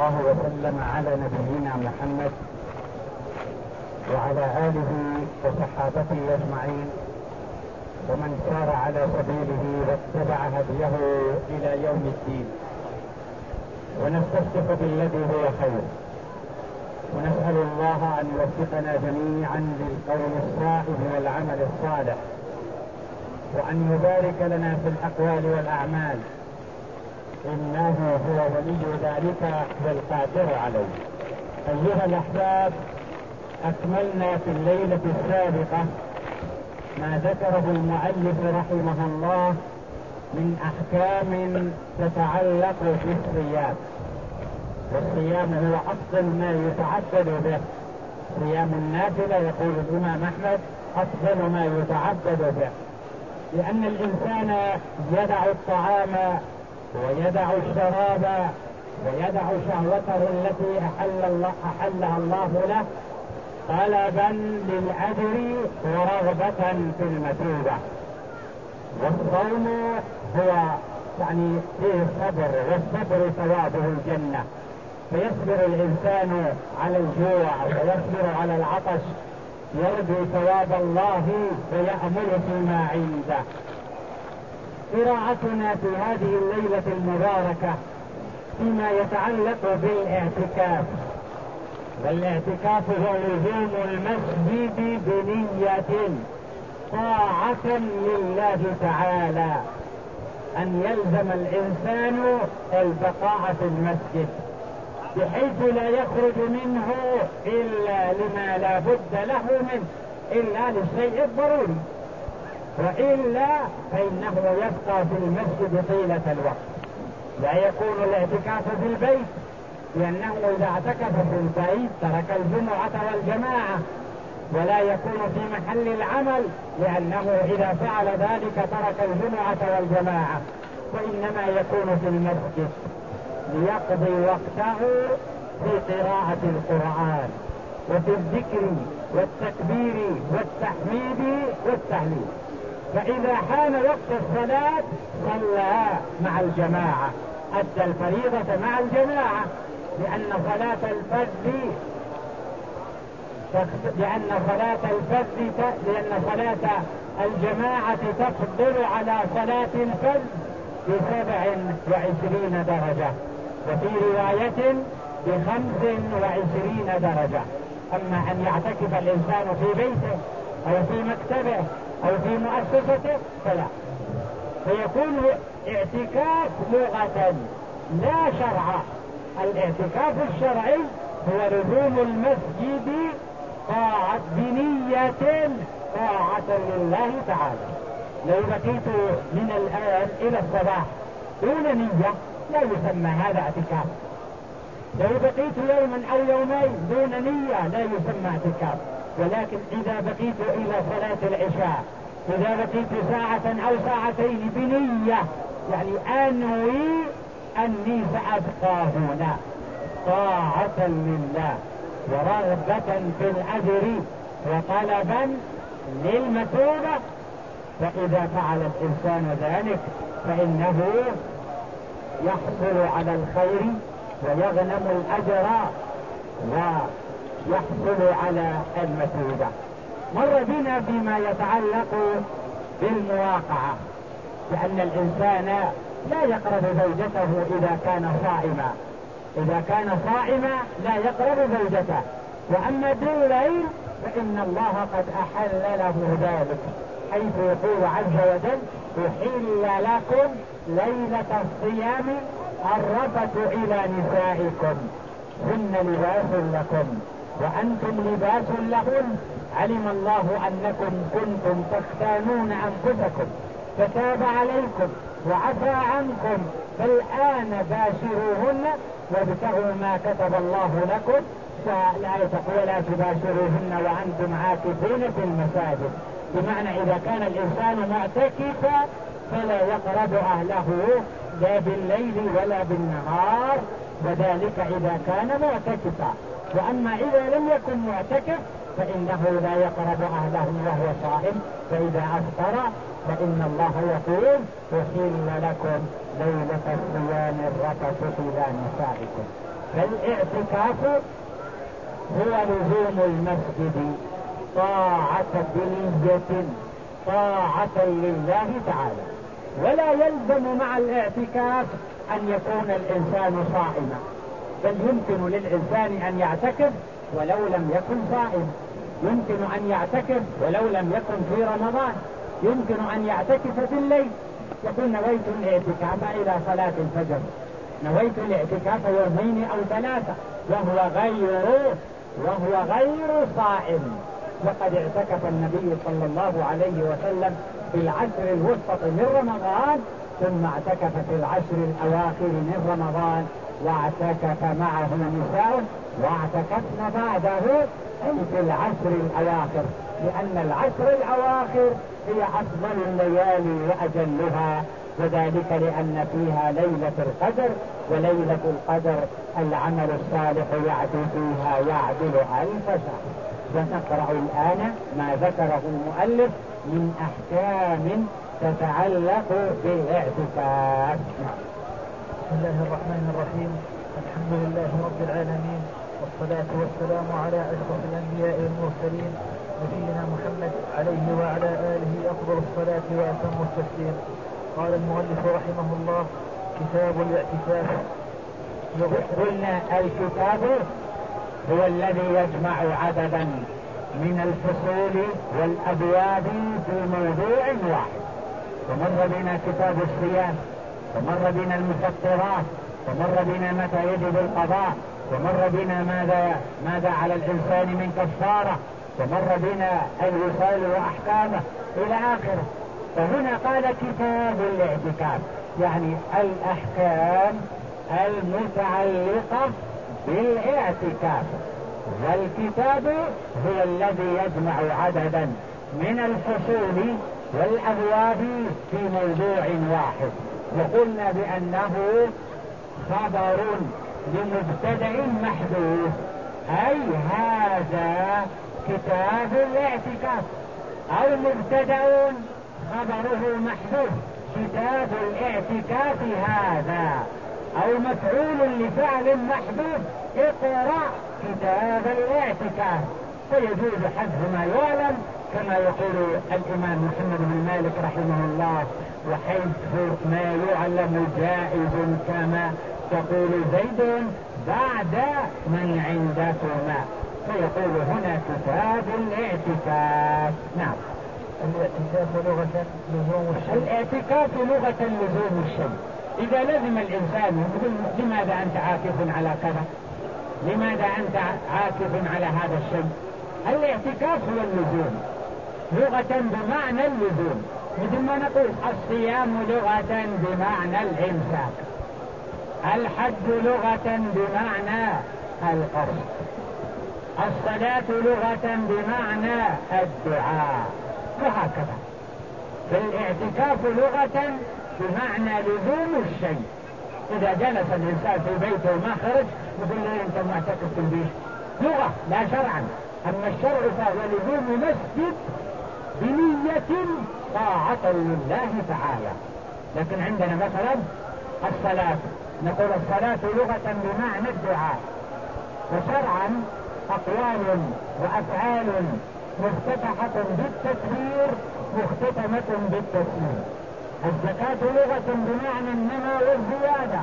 الله وسلم على نبينا محمد وعلى آله وصحابته أجمعين ومن سار على سبيله واتبع هديه إلى يوم الدين. ونستفتح بالذي هو خير، ونسأل الله أن يوفقنا جميعا للقول الصائب والعمل الصالح، وأن يبارك لنا في الأقوال والأعمال، إنه هو ولي ذلك والقادر عليه. أيها الأحباب، أكملنا في الليلة السابقة ما ذكره المؤلف رحمه الله من أحكام تتعلق بالصيام. والصيام هو أفضل ما يتعبد به. صيام النافلة يقول الإمام أحمد أفضل ما يتعبد به، لأن الإنسان يدع الطعام ويدع الشراب ويدع شهوته التي أحلها الله له طلبا للأجر ورغبة في المثوبة. والصوم هو فيه الصبر، والصبر ثوابه الجنة، فيصبر الإنسان على الجوع ويصبر على العطش، يرجو ثواب الله ويأمل فيما عنده. قراءتنا في هذه الليلة المباركة فيما يتعلق بالاعتكاف. والاعتكاف هو لزوم المسجد بنية طاعة لله تعالى، أن يلزم الإنسان البقاء في المسجد بحيث لا يخرج منه إلا لما لا بد له منه، إلا للشيء الضروري، وإلا فإنه يبقى في المسجد طيلة الوقت. لا يكون الاعتكاف في البيت، لأنه إذا اعتكف في البيت ترك الجمعة والجماعة، ولا يكون في محل العمل، لأنه إذا فعل ذلك ترك الجمعة والجماعة، وإنما يكون في المسجد ليقضي وقته في قراءة القرآن وفي الذكر والتكبير والتحميد والتهليل. فإذا حان وقت الصلاة صلى مع الجماعة، أدى الفريضة مع الجماعة، لأن صلاة الجماعة تفضل على صلاة الفرد ب27 درجة، وفي رواية ب25 درجة. أما أن يعتكف الإنسان في بيته أو في مكتبه أو في مؤسسته فلا، فيكون اعتكاف لغة لا شرعا. الاعتكاف الشرعي هو لزوم المسجد طاعة بنية طاعة لله تعالى. لو بقيت من الآن إلى الصباح دون نية لا يسمى هذا اعتكاف. لو بقيت يوما أو يومين دون نية لا يسمى اعتكاف. ولكن إذا بقيت إلى صلاة العشاء، إذا بقيت ساعة أو ساعتين بنية، يعني أنوي أني سأبقى هنا طاعة لله ورغبة في الأجر وطلبا للمثوبة، فإذا فعل الإنسان ذلك فإنه يحصل على الخير ويغنم الأجر ويحصل على المثوبة. مر بنا فيما يتعلق بالمواقعة، لأن الإنسان لا يقرب زوجته إذا كان صائما. إذا كان صائما لا يقرب زوجته، وأما بالليل فإن الله قد أحل له ذلك، حيث يقول عز وجل: أحل لكم ليلة الصيام الرفث إلى نسائكم هن لباس لكم وأنتم لباس لهن علم الله أنكم كنتم تختانون أنفسكم فتاب عليكم وعفى عنكم فالآن باشروهن وابتغوا ما كتب الله لكم. فالآية تقول: ولا تباشروهن وأنتم عاكفون في المساجد، بمعنى إذا كان الإنسان معتكفا فلا يقرب أهله لا بالليل ولا بالنهار، وذلك إذا كان معتكفا. وأما إذا لم يكن معتكف فإنه لا يقرب أهله وهو صائم، فإذا أفطر فإن الله يقول: أحل لكم ليلة الصيام الرفث إلى نسائكم. فالاعتكاف هو لزوم المسجد طاعة بنية طاعة لله تعالى، ولا يلزم مع الاعتكاف أن يكون الإنسان صائما، بل يمكن للإنسان أن يعتكف ولو لم يكن صائم، يمكن أن يعتكف ولو لم يكن في رمضان، يمكن أن يعتكف في الليل، يقول نويت الاعتكاف إلى صلاة الفجر، نويت الاعتكاف يومين أو ثلاثة، وهو غير صائم. وقد اعتكف النبي صلى الله عليه وسلم في العشر الوسط من رمضان، ثم اعتكف في العشر الأواخر من رمضان، واعتكف معه نساء واعتكفن بعده أي في العشر الأواخر، لأن العشر الأواخر هي أفضل الليالي وأجلها، وذلك لأن فيها ليلة القدر، وليلة القدر العمل الصالح يعدل فيها يعدل 1000 شهر. ونقرأ الآن ما ذكره المؤلف من أحكام تتعلق بالاعتكاف. بسم الله الرحمن الرحيم. الحمد لله رب العالمين، والصلاة والسلام على أشرف الأنبياء والمرسلين، نبينا محمد عليه وعلى آله أفضل الصلاة وأتم التسليم. قال المؤلف رحمه الله: كتاب الاعتكاف. قلنا الكتاب هو الذي يجمع عددا من الفصول والأبواب في موضوع واحد، ومر بنا كتاب الصيام، ومر بنا المفطرات، ومر بنا متى يجب القضاء، ومر بنا ماذا على الإنسان من كفارة، ومر بنا الوصال وأحكامه إلى آخره. فهنا قال كتاب الاعتكاف، يعني الأحكام المتعلقة بالاعتكاف. والكتاب هو الذي يجمع عددا من الفصول والأبواب في موضوع واحد. وقلنا بأنه خبر لمبتدأ محذوف، أي هذا كتاب الاعتكاف، أو مبتدأ خبره محذوف كتاب الاعتكاف هذا، أو مفعول لفعل محذوف اقرأ كتاب الاعتكاف. فيجوز حذف ما يعلم كما يقول الإمام محمد بن مالك رحمه الله، وحذف ما يعلم جائز كما تقول زيد بعد من عندكما. فيقول هنا كتاب الاعتكاف. نعم. الاعتكاف لغة لزوم الشيء. الاعتكاف لغة لزوم الشيء. إذا لزم الإنسان يقول لماذا أنت عاكف على كذا؟ لماذا أنت عاكف على هذا الشيء؟ الاعتكاف هو اللزوم لغة بمعنى اللزوم، مثل ما نقول الصيام لغة بمعنى الإمساك، الحج لغة بمعنى القصد، الصلاة لغة بمعنى الدعاء، وهكذا. فالاعتكاف لغة بمعنى لزوم الشيء. إذا جلس الإنسان في بيته وما خرج يقول له أنت معتكف في البيت، لغة لا شرعا. أما الشرع فهو لزوم مسجد بنية طاعة لله تعالى. لكن عندنا مثلا الصلاة، نقول الصلاة لغة بمعنى الدعاء، وشرعا أقوال وأفعال مفتتحة بالتكبير مختتمة بالتسليم. الزكاة لغة بمعنى النمى والزيادة،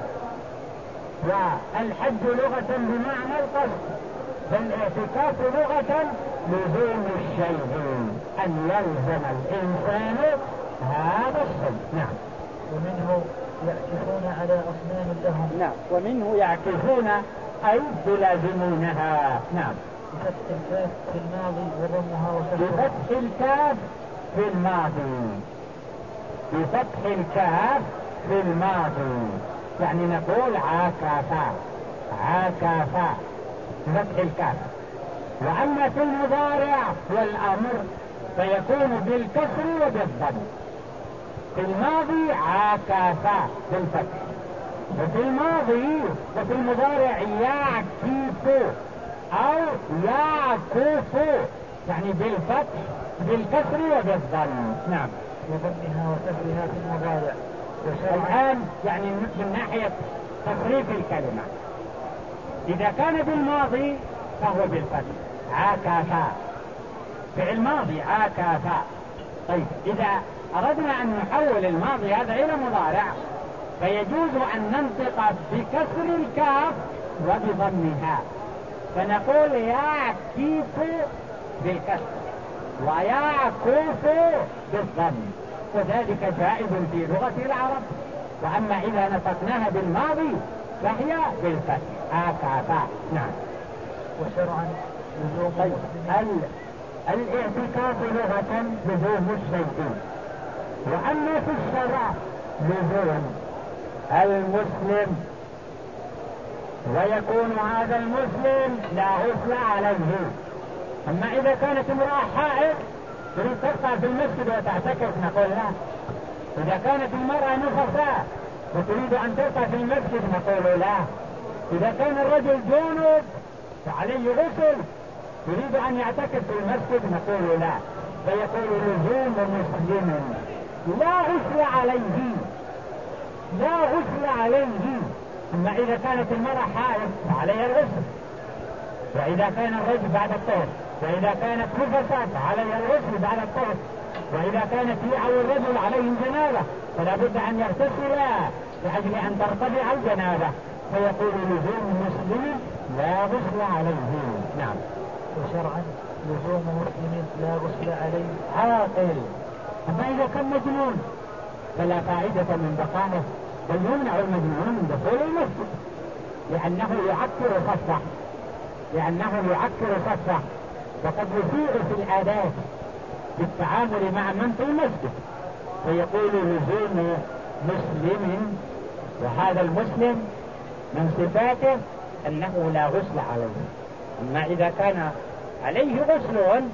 والحج لغة بمعنى القصد. فالاعتكاف لغة لزوم الشيء، أن يلزم الإنسان هذا الشيء. نعم. ومنه يعكفون على أصنام لهم. نعم. ومنه يعكفون أي يلازمونها. نعم. بفتح الكاف في الماضي وضمها وكسرها. بفتح الكاف في الماضي، بفتح الكاف في الماضي، يعني نقول عاكفا، عاكفا بفتح الكاف. وأما في المضارع والأمر فيكون بالكسر وبالضم. في الماضي عاكفا بالفتح، وفي الماضي وفي المضارع يعكف أو يعكف، يعني بالفتح بالكسر وبالضم. نعم. وضمها وكسرها في المضارع. الآن يعني من ناحية تصريف الكلمة، إذا كان بالماضي فهو بالفتح عاكفا، فعل ماضي عاكفا. طيب إذا أردنا أن نحول الماضي هذا إلى مضارع فيجوز أن ننطق بكسر الكاف وبضمها، فنقول يعكف بالكسر ويعكف بالضم، وذلك جائز في لغة العرب. وأما إذا نطقناها بالماضي فهي بالفتح عاكفا. نعم. وشرعا لزوم الاعتكاف لغة لزوم الشيء، وأما في الشرع لزوم المسلم، ويكون هذا المسلم لا غسل عليه. أما إذا كانت امرأة حائض تريد تبقى في المسجد وتعتكف نقول لا. إذا كانت المرأة نفساء وتريد أن تبقى في المسجد نقول لا. إذا كان الرجل جنب فعليه غسل يريد أن يعتكف في المسجد نقول لا. فيقول لزوم مسلم لا غسل عليه، لا غسل عليه. أما إذا كانت المرأة حائض فعليها الغسل، وإذا كان الرجل بعد الطهر، وإذا كانت نفساء فعليها الغسل بعد الطهر، وإذا كانت هي أو الرجل عليهم جنابة فلا بد أن يغتسلا لأجل أن ترتفع الجنابة. فيقول لزوم مسلم لا غسل عليه. نعم. وشرعا لزوم مسلم لا غسل عليه عاقل. أما إذا كان مجنون فلا فائدة من بقائه، بل يمنع المجنون من دخول المسجد لأنه يعكر صفه، وقد يسيء في العادات في التعامل مع من في المسجد. فيقول لزوم مسلم، وهذا المسلم من صفاته أنه لا غسل عليه. أما إذا كان عليه غسل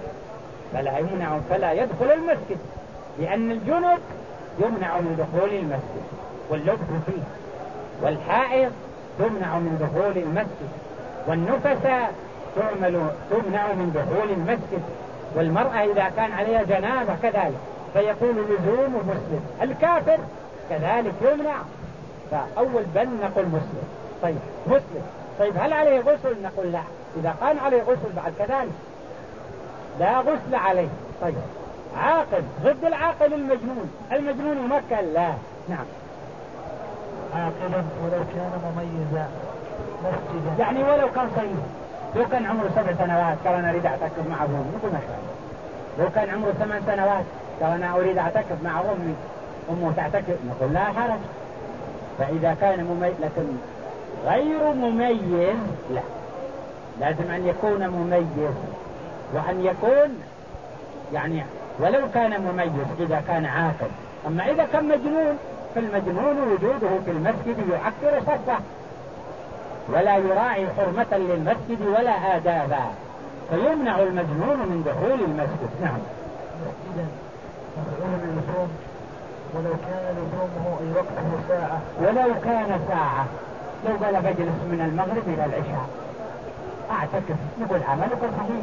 فلا يدخل المسجد، لأن الجنب يمنع من دخول المسجد واللبث فيه، والحائض تمنع من دخول المسجد، والنفساء تمنع من دخول المسجد، والمرأة إذا كان عليها جنابة كذلك. فيقول لزوم مسلم. الكافر كذلك يمنع، فأول بل نقول مسلم. طيب مسلم، طيب هل عليه غسل؟ نقول لا. إذا كان عليه غسل بعد كذلك لا غسل عليه. طيب عاقل، ضد العاقل المجنون يمكن لا. نعم. عاقلا ولو كان مميزا مسجدا، يعني ولو كان صغير، لو كان عمره 7 سنوات قال أنا أريد أعتكف مع أبوه نقول ما شاء الله. لو كان عمره 8 سنوات قال أنا أريد أعتكف مع أمه تعتكف نقول لا حرج. فإذا كان مميز، لكن غير مميز لا، لازم أن يكون مميز، وأن يكون يعني ولو كان مميز إذا كان عاقل. أما إذا كان مجنون فالمجنون وجوده في المسجد يعكر صفه ولا يراعي حرمة للمسجد ولا آدابا، فيمنع المجنون من دخول المسجد. نعم. مسجدا مفعول اللزوم، ولو كان لزومه أي وقته ساعة، ولو كان ساعة. لو قال بجلس من المغرب إلى العشاء أعتكف نقول عملك صحيح.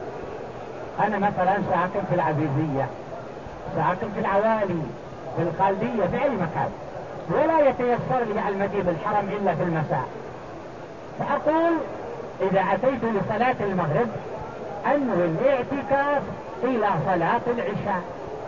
أنا مثلا ساكن في العزيزية، ساكن في العوالي، في الخالدية، في أي مكان، ولا يتيسر لي المجيء بالحرم إلا في المساء، فأقول إذا أتيت لصلاة المغرب أنوي الاعتكاف إلى صلاة العشاء،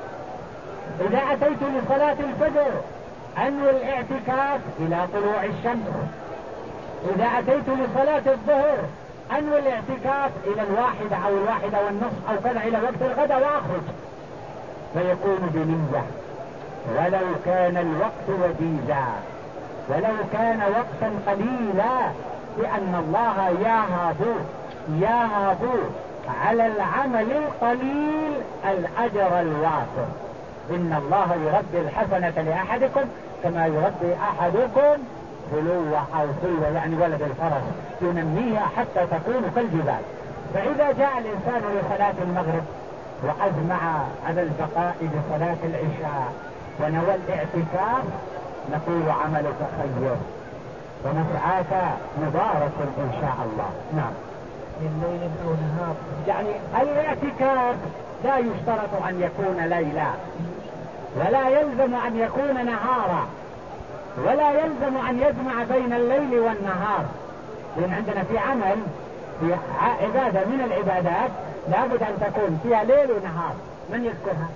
إذا أتيت لصلاة الفجر أنوي الاعتكاف إلى طلوع الشمس، إذا أتيت لصلاة الظهر أنوي الاعتكاف إلى 1 أو 1:30 أو كذا إلى وقت الغداء وأخرج. فيكون بنية، ولو كان الوقت وجيزا، ولو كان وقتا قليلا، لأن الله يهب على العمل القليل الأجر الوافر. إن الله يربي الحسنة لأحدكم كما يربي أحدكم فلوة أو سلوة، يعني ولد الفرس، ينميها حتى تكون كالجبال. فإذا جاء الإنسان لصلاة المغرب وأجمع على البقاء لصلاة العشاء ونوى الاعتكاف نقول عملك خير ومسعاك مبارك إن شاء الله. نعم. من ليل أو نهار، يعني الاعتكاف لا يشترط أن يكون ليلا، ولا يلزم أن يكون نهارا، ولا يلزم أن يجمع بين الليل والنهار، لأن عندنا في عمل في عبادة من العبادات لابد أن تكون فيها ليل ونهار. من يذكرها؟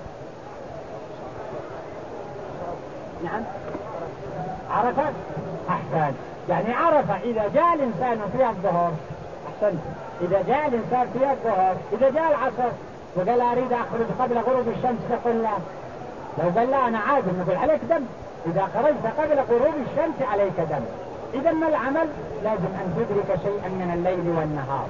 نعم عرفة. أحسن. يعني عرفة إذا جاء الإنسان فيها الظهر، أحسن، إذا جاء الإنسان فيها الظهر، إذا جاء العصر وقال أريد أخرج قبل غروب الشمس تقول لا. لو قال لا أنا عادل نقول عليك دم. إذا خرجت قبل غروب الشمس عليك دم. إذا ما العمل؟ لازم أن تدرك شيئا من الليل والنهار،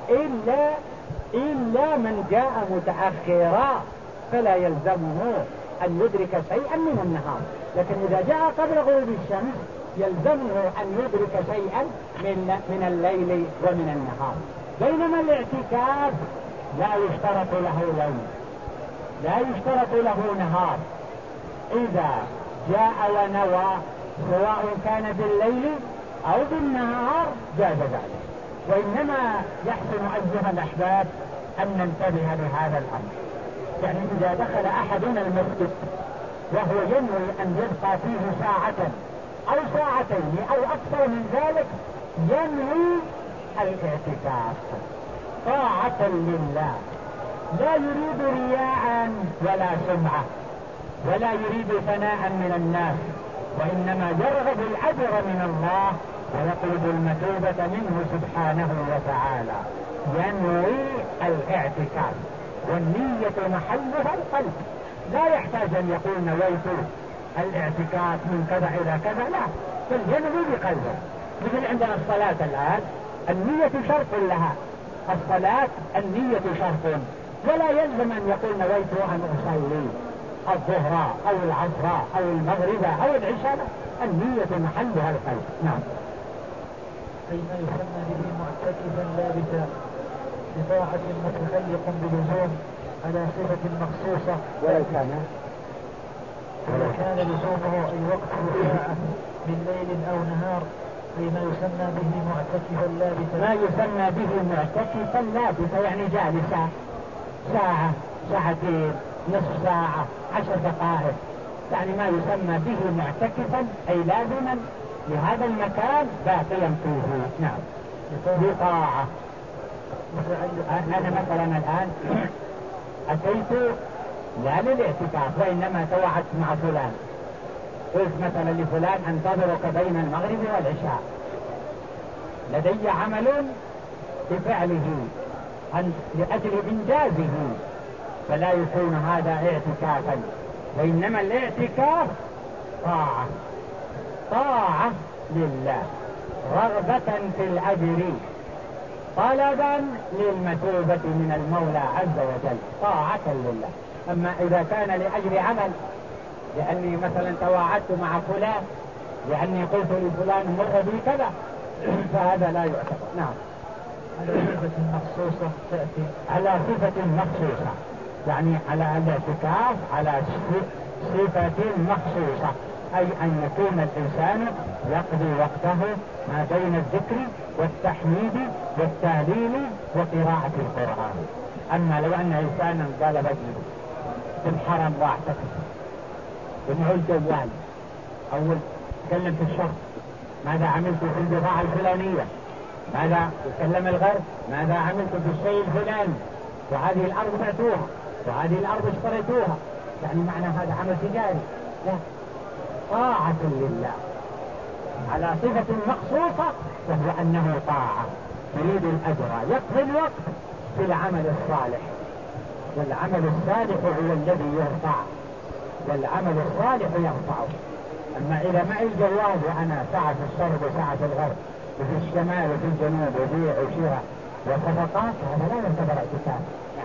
إلا من جاء متأخرا فلا يلزمه أن يدرك شيئا من النهار. لكن إذا جاء قبل غروب الشمس يلزمه أن يدرك شيئا من الليل ومن النهار. بينما الاعتكاف لا يشترط له ليل، لا يشترط له نهار. إذا جاء ونوى سواء كان بالليل أو بالنهار جاز ذلك. وإنما يحسن أيها الأحباب أن ننتبه لهذا الأمر. يعني إذا دخل أحدنا المسجد وهو ينوي أن يبقى فيه ساعة أو ساعتين أو أكثر من ذلك ينوي الاعتكاف طاعة لله، لا يريد رياء ولا سمعة ولا يريد ثناء من الناس، وإنما يرغب الأجر من الله ويطلب المثوبة منه سبحانه وتعالى. ينوي الاعتكاف والنية محلها القلب، لا يحتاج أن يقول نويت الاعتكاف من كذا إلى كذا، لا، بل ينوي بقلبه. مثل عندنا الصلاة الآن النية شرط لها، الصلاة النية شرط، ولا يلزم أن يقول نويت أن أصلي الظهر أو العصر أو المغرب أو العشاء، النية محلها القلب. نعم. فيما يسمى به معتكفا لابسا بطاعة متخلق بلزوم على صفة مخصوصة، ولو كان لزومه أي وقت ساعة من ليل أو نهار، فيما يسمى به معتكفا لابسا. ما يسمى به معتكفا لابسا يعني جالسا ساعة، ساعتين، نصف ساعة، 10 دقائق، يعني ما يسمى به معتكفا أي لازما لهذا المكان باقيا فيه. نعم. بطاعة. أنا مثلا الآن أتيت لا للاعتكاف وإنما توعدت مع فلان، قلت مثلا لفلان أنتظرك بين المغرب والعشاء، لدي عمل بفعله لأجل إنجازه، فلا يكون هذا اعتكافا، وإنما الاعتكاف طاعة لله، رغبة في الأجر، طلبا للمثوبة من المولى عز وجل، طاعة لله. أما إذا كان لأجل عمل، لأني مثلا تواعدت مع فلان، لأني قلت لفلان مر بي كذا، فهذا لا يعتبر. نعم. على صفة مخصوصة تأتي، على صفة مخصوصة، يعني على الاعتكاف على صفة مخصوصة، أي أن يكون الإنسان يقضي وقته ما بين الذكر والتحميد والتهليل وقراءة القرآن. أما لو أن إنسانا قال بجلس في الحرم واعتكف ومعه الجوال أو يتكلم في الشرق، ماذا عملت في البضاعة الفلانية، ماذا يتكلم الغرب، ماذا عملت في الشيء الفلاني، وهذه الأرض بعتوها وهذه الأرض اشتريتوها، يعني معنى هذا عمل تجاري، لا، طاعة لله على صفة مخصوصة، وهو أنه طاعة يريد الأجر، يقضي الوقت في العمل الصالح، والعمل الصالح هو الذي يرفع، والعمل الصالح يرفعه. أما إذا معي الجوال وأنا ساعة في الشرق وساعة في الغرب وفي الشمال وفي الجنوب وبيع وشراء وصفقات، هذا لا يعتبر اعتكاف.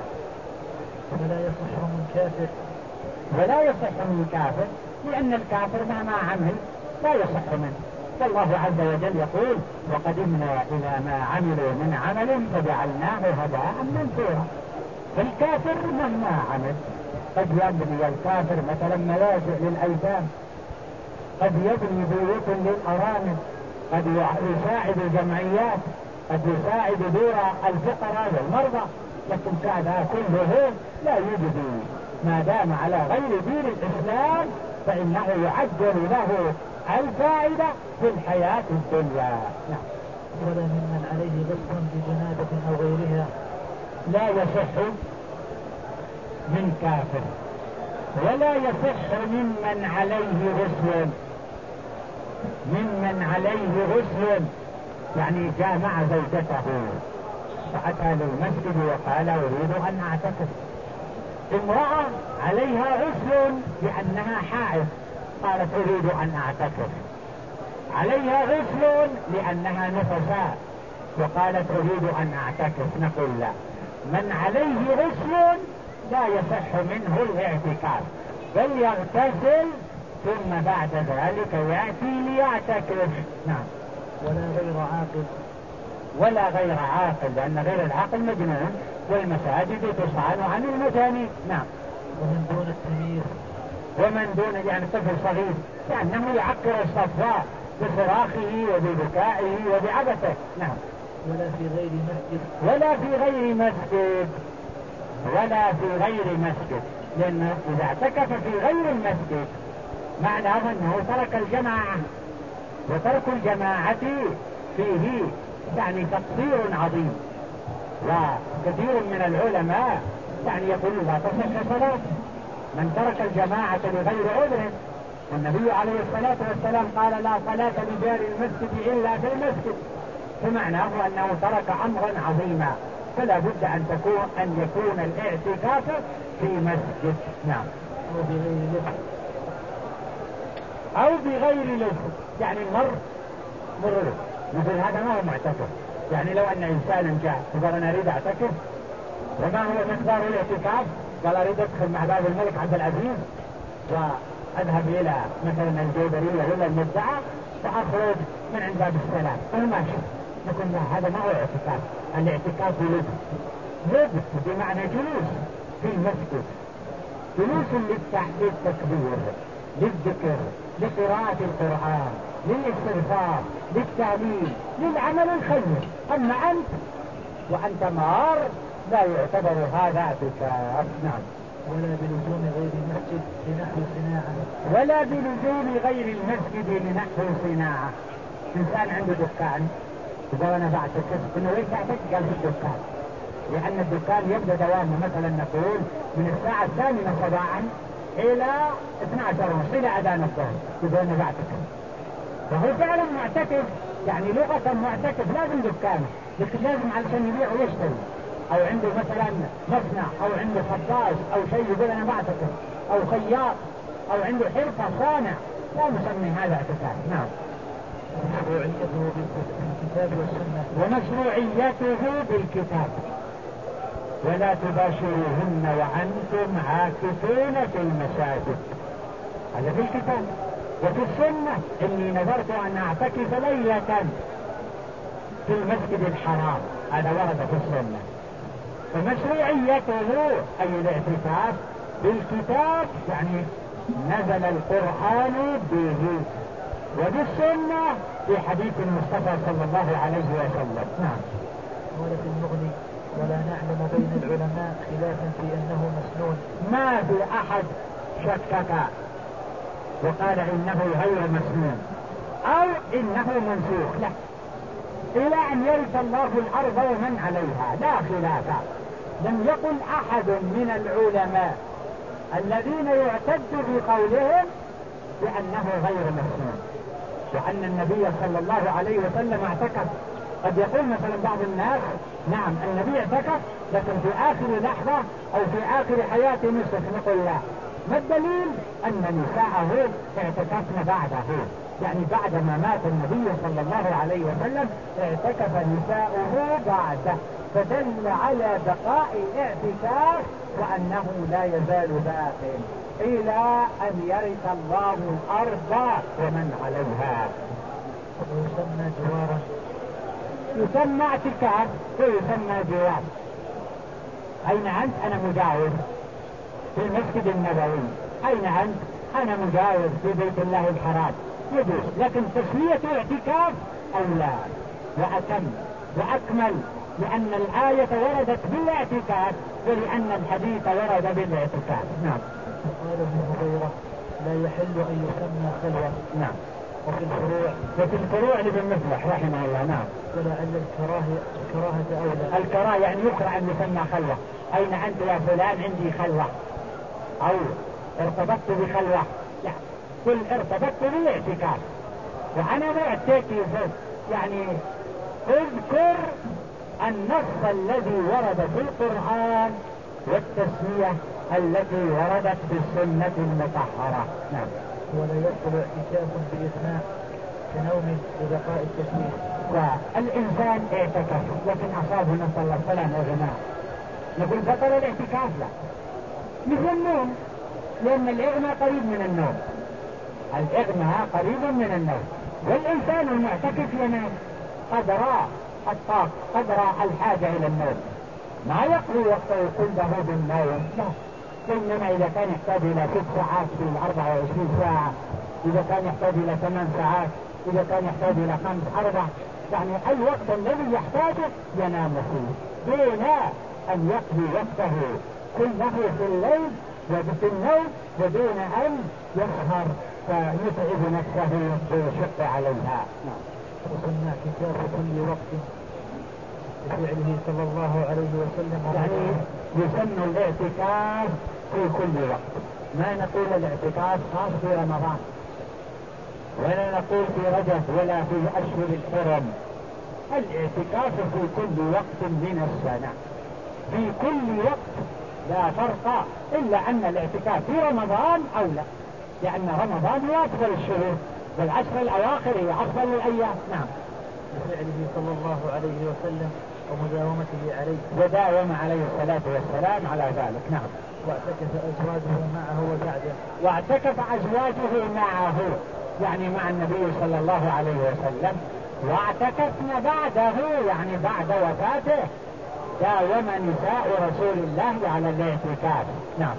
ولا يصح من كافر، ولا يصح من كافر، لأن الكافر مهما عمل لا يصح منه. فالله عز وجل يقول وقدمنا إلى ما عملوا من عمل فجعلناه هباء منثورا. فالكافر مهما عمل، قد يبني الكافر مثلا ملاجئ للأيتام، قد يبني بيوت للأرامل، قد يساعد الجمعيات، قد يساعد دور الفقراء والمرضى، لكن هذا كله لا يجدي ما دام على غير دين الإسلام، فإنه يعجل له الفائدة في الحياة الدنيا. نعم. ولا ممن عليه غسل بجنابة أو غيرها. لا يصح من كافر ولا يصح ممن عليه غسل. ممن عليه غسل يعني جاء مع زوجته فأتى للمسجد وقال أريد أن أعتكف. امرأة عليها غسل لأنها حائض قالت أريد أن أعتكف. عليها غسل لأنها نفساء وقالت أريد أن أعتكف. نقول لا، من عليه غسل لا يصح منه الاعتكاف بل يغتسل ثم بعد ذلك يأتي ليعتكف. نعم. ولا غير عاقل. ولا غير عاقل لأن غير العاقل مجنون والمساجد تصعد عن المجانين. نعم. ومن دون التمييز. ومن دون يعني طفل صغير لأنه يعكر الصفاء بصراخه وببكائه وبعبثه. نعم. ولا في غير مسجد. ولا في غير مسجد. ولا في غير مسجد لأنه إذا اعتكف في غير المسجد معناه أنه ترك الجماعة وترك الجماعة فيه يعني تقصير عظيم. وكثير من العلماء يعني يقول لا تصح صلاة من ترك الجماعة لغير عذر. والنبي عليه الصلاة والسلام قال لا صلاة لجار المسجد إلا في المسجد فمعناه أنه ترك أمرا عظيما فلا بد أن يكون الاعتكاف في مسجد. نعم. أو بغير لبس. أو بغير لبس يعني مر له مثل هذا ما هو معتكف. يعني لو أن إنسانا جاء وقال أنا أريد أعتكف وما هو مقدار الاعتكاف قال أريد أدخل مع باب الملك عبد العزيز وأذهب إلى مثلا الجودرية ولا المدعى فأخرج من عند باب السلام قال ماشي. نقول لا هذا ما هو اعتكاف. الاعتكاف لبس بمعنى جلوس في المسجد جلوس للتكبير للذكر لقراءة القرآن للاستغفار للتعليم للعمل الخير. أما أنت وأنت مار لا يعتبر هذا اعتكاف. نعم. ولا بلزوم غير المسجد لنحو صناعة. ولا بلزوم غير المسجد لنحو صناعة. إنسان عنده دكان وقال أنا بعتكف إنه ليس اعتكف قال في الدكان لأن الدكان يبدأ دوامه مثلا نقول من الساعة 8 صباحا إلى 12 ونص إلى أذان الظهر يقول أنا بعتكف وهو فعلا معتكف يعني لغة معتكف لازم دكانه لكن لازم علشان يبيع ويشتري أو عنده مثلا مصنع أو عنده خباز أو شيء يقول أنا بعتكف أو خياط أو عنده حرفة صانع لا نسمي هذا اعتكاف. نعم. ومشروعيته بالكتاب والسنة. ومشروعيته بالكتاب. ولا تباشروهن وأنتم عاكفون في المساجد هذا في الكتاب. وفي السنة إني نذرت أن أعتكف ليلة في المسجد الحرام هذا ورد في السنة. فمشروعيته أي الاعتكاف بالكتاب يعني نزل القرآن به وبالسنة في حديث المصطفى صلى الله عليه وسلم. نعم. قال في المغني ولا نعلم بين العلماء خلافا في أنه مسنون. ما في أحد شكك وقال إنه غير مسنون أو إنه منسوخ لا إلى أن يرث الله الأرض ومن عليها لا خلاف. لم يقل أحد من العلماء الذين يعتد بقولهم بأنه غير مسنون وأن النبي صلى الله عليه وسلم اعتكف. قد يقول مثلا بعض الناس نعم النبي اعتكف لكن في آخر لحظة أو في آخر حياة يوسف. نقول لا. ما الدليل؟ أن نساءه اعتكفن بعده يعني بعد ما مات النبي صلى الله عليه وسلم اعتكف نساؤه بعده فدل على بقاء الاعتكاف وأنه لا يزال باق إلى أن يرث الله الأرض ومن عليها. ويسمى جوارا. يسمى اعتكاف ويسمى جوار. أين أنت؟ أنا مجاور في المسجد النبوي. أين أنت؟ أنا مجاور في بيت الله الحرام يجوز. لكن تسمية اعتكاف أولى وأتم وأكمل لأن الآية وردت بالاعتكاف ولأن الحديث ورد بالاعتكاف. نعم. وقال ابن هريرة لا يحل أن يسمى خلوة. نعم. وفي الفروع لابن مفلح رحمه الله. نعم. ولعل الكراهة أولى. الكراهة يعني يكره أن يسمى خلوة. أين أنت يا فلان؟ عندي خلوة، أو ارتبطت بخلوة. لا، قل ارتبطت بالاعتكاف وأنا معتكف. يعني اذكر النص الذي ورد في القرآن والتسمية التي وردت في السنة المطهرة. نعم. ولا يبطل اعتكاف بإثناء كنوم ببقاء التشويش. والإنسان اعتكف لكن أصابه نسأل الله السلامة والغناء، نقول بطل الاعتكاف؟ لا، مثل النوم، لأن الإغماء قريب من النوم. الإغماء قريب من النوم، والإنسان المعتكف ينام قدر الطاقة، قدر الحاجة إلى النوم، ما يقضي وقته كله بالنوم. لا، إنما إذا كان يحتاج إلى 6 ساعات في 24 ساعة، إذا كان يحتاج إلى 8 ساعات، إذا كان يحتاج إلى 5 4، يعني أي وقت الذي يحتاجه ينام فيه، دون أن يقضي وقته كله في الليل وفي النوم، ودون أن يسهر فيتعب نفسه ويشق عليها. وصلنا كتاب كل وقت بفعله صلى الله عليه وسلم. يعني يسمى الاعتكاف في كل وقت، ما نقول الاعتكاف خاص في رمضان، ولا نقول في رجب ولا في أشهر الحرم. الاعتكاف في كل وقت من السنة، في كل وقت، لا فرق، إلا أن الاعتكاف في رمضان أولى، لأن رمضان هو أفضل الشهور والعشر الأواخر هي أفضل الأيام. نعم. بفعله صلى الله عليه وسلم ومداومته عليه، وداوم عليه الصلاة والسلام على ذلك. نعم. واعتكف أزواجه معه وبعده. واعتكف أزواجه معه، يعني مع النبي صلى الله عليه وسلم، واعتكفن بعده، يعني بعد وفاته داوم نساء رسول الله على الاعتكاف. نعم.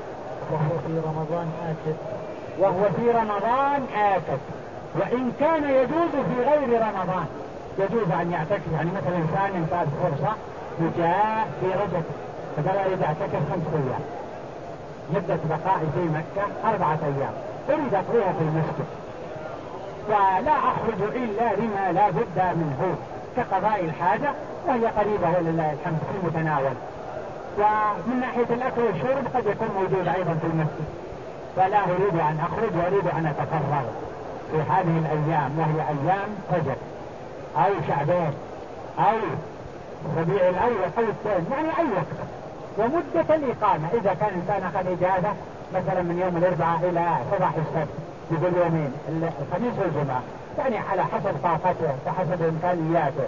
وهو في رمضان آكد، وإن كان يجوز في غير رمضان، يجوز أن يعتكف. يعني مثلا إنسان انتهت فرصة وجاء في رجب فقال أريد أعتكف 5 أيام، مدة بقائي في مكة 4 أيام، أريد أقضيها في المسجد، ولا أخرج إلا لما لا بد منه كقضاء الحاجة، وهي قريبة ولله الحمد في المتناول. ومن ناحية الأكل والشرب قد يكون موجود أيضا في المسجد، فلا أريد أن أخرج وأريد أن أتفرغ في هذه الأيام، وهي أيام رجب أو شعبان أو ربيع الأول أو الثاني، يعني أي وقت. ومدة الإقامة إذا كان إنسان أخذ إجازة مثلا من يوم الأربعاء إلى صباح السبت، يقول يومين، الخميس والجمعة، يعني على حسب طاقته وحسب إمكانياته،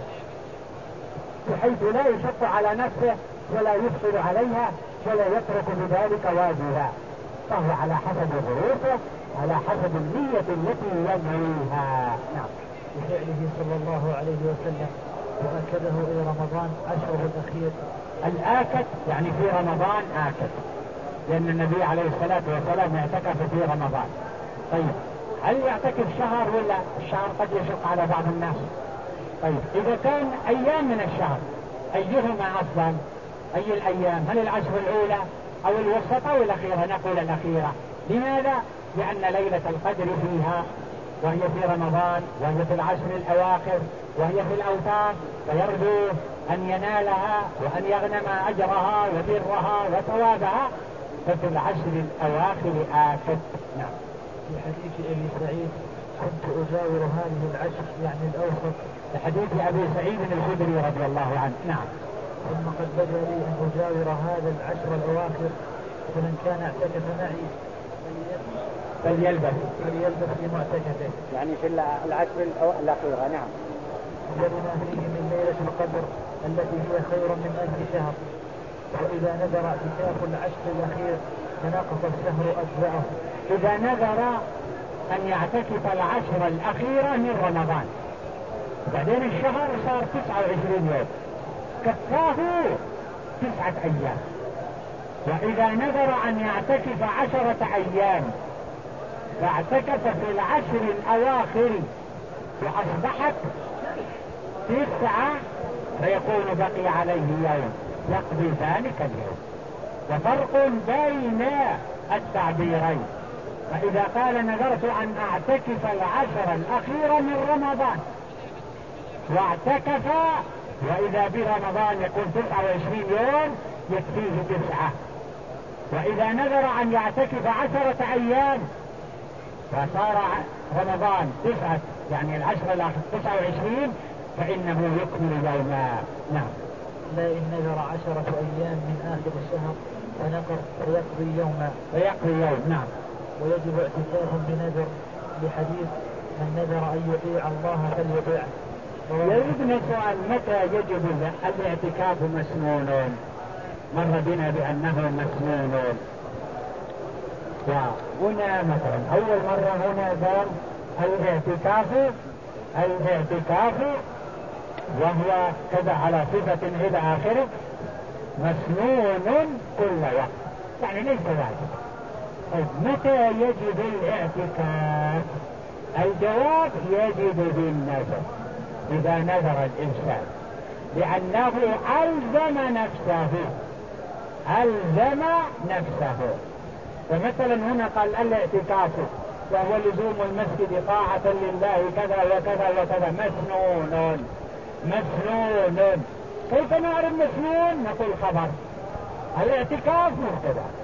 بحيث لا يشق على نفسه ولا يفصل عليها ولا يترك بذلك واجبا، فهو على حسب ظروفه، على حسب النية التي ينويها. نعم. بفعله صلى الله عليه وسلم وأكده إلى رمضان أشهر الأخير. الآكد يعني في رمضان آكد، لأن النبي عليه الصلاة والسلام اعتكف في رمضان. طيب هل يعتكف شهر ولا الشهر قد يشق على بعض الناس؟ طيب إذا كان أيام من الشهر أيهما أفضل؟ أي الأيام؟ هل العشر الأولى أو الوسطى أو الأخيرة؟ نقول الأخيرة. لماذا؟ لأن ليلة القدر فيها، وهي في رمضان، وهي في العشر الأواخر، وهي في الأوتار، فيرجو أن ينالها وأن يغنم أجرها وبرها وثوابها، ففي العشر الأواخر آكد. نعم. في حديث أبي سعيد كنت أجاور هذه العشر، يعني الأوسط. في حديث أبي سعيد الخدري رضي الله عنه. نعم. ثم قد بدا لي أن أجاور هذا العشر الأواخر، فمن كان اعتكف معي فليلبس في معتكفه، يعني في العشر الأخيرة. نعم. لما فيه من ليلة القدر التي هي خير من 1000 شهر، وإذا نذر اعتكاف العشر الأخير فنقص الشهر أجزاءه. إذا نذر أن يعتكف العشر الأخيرة من رمضان، بعدين الشهر صار 29 يوم، كفاه 9 أيام. وإذا نذر أن يعتكف 10 أيام فاعتكف في العشر الأواخر وأصبحت 9، فيكون بقي عليه يوم يقضي ذلك اليوم. وفرق بين التعبيرين، فإذا قال نذرت أن أعتكف العشر الأخيرة من رمضان واعتكف، وإذا برمضان يكون 29 يوم يكفيه 9. وإذا نذر أن يعتكف 10 أيام فصار رمضان 9 يعني العشر الأخير 29 فإنه يكمل يوما. نعم. لا إن نذر 10 أيام من آخر الشهر فيقضي يوما. نعم. ويجب اعتكاف بنذر لحديث من نذر أن يطيع الله فليطيعه. يجبنا سؤال متى يجب الاعتكاف مسنون؟ مر بنا بأنه مسنون. وهنا مثلا أول مرة هنا قال الاعتكاف وهو كذا على صفة إلى آخره مسنون كل وقت، يعني ليس واجب. متى يجب الاعتكاف؟ الجواب يجب بالنذر، إذا نذر الإنسان، لأنه ألزم نفسه. فمثلا هنا قال الاعتكاف وهو لزوم المسجد طاعة لله كذا وكذا وكذا مسنون. كيف نعرف مسنون؟ نقول خبر الاعتكاف مبتدأ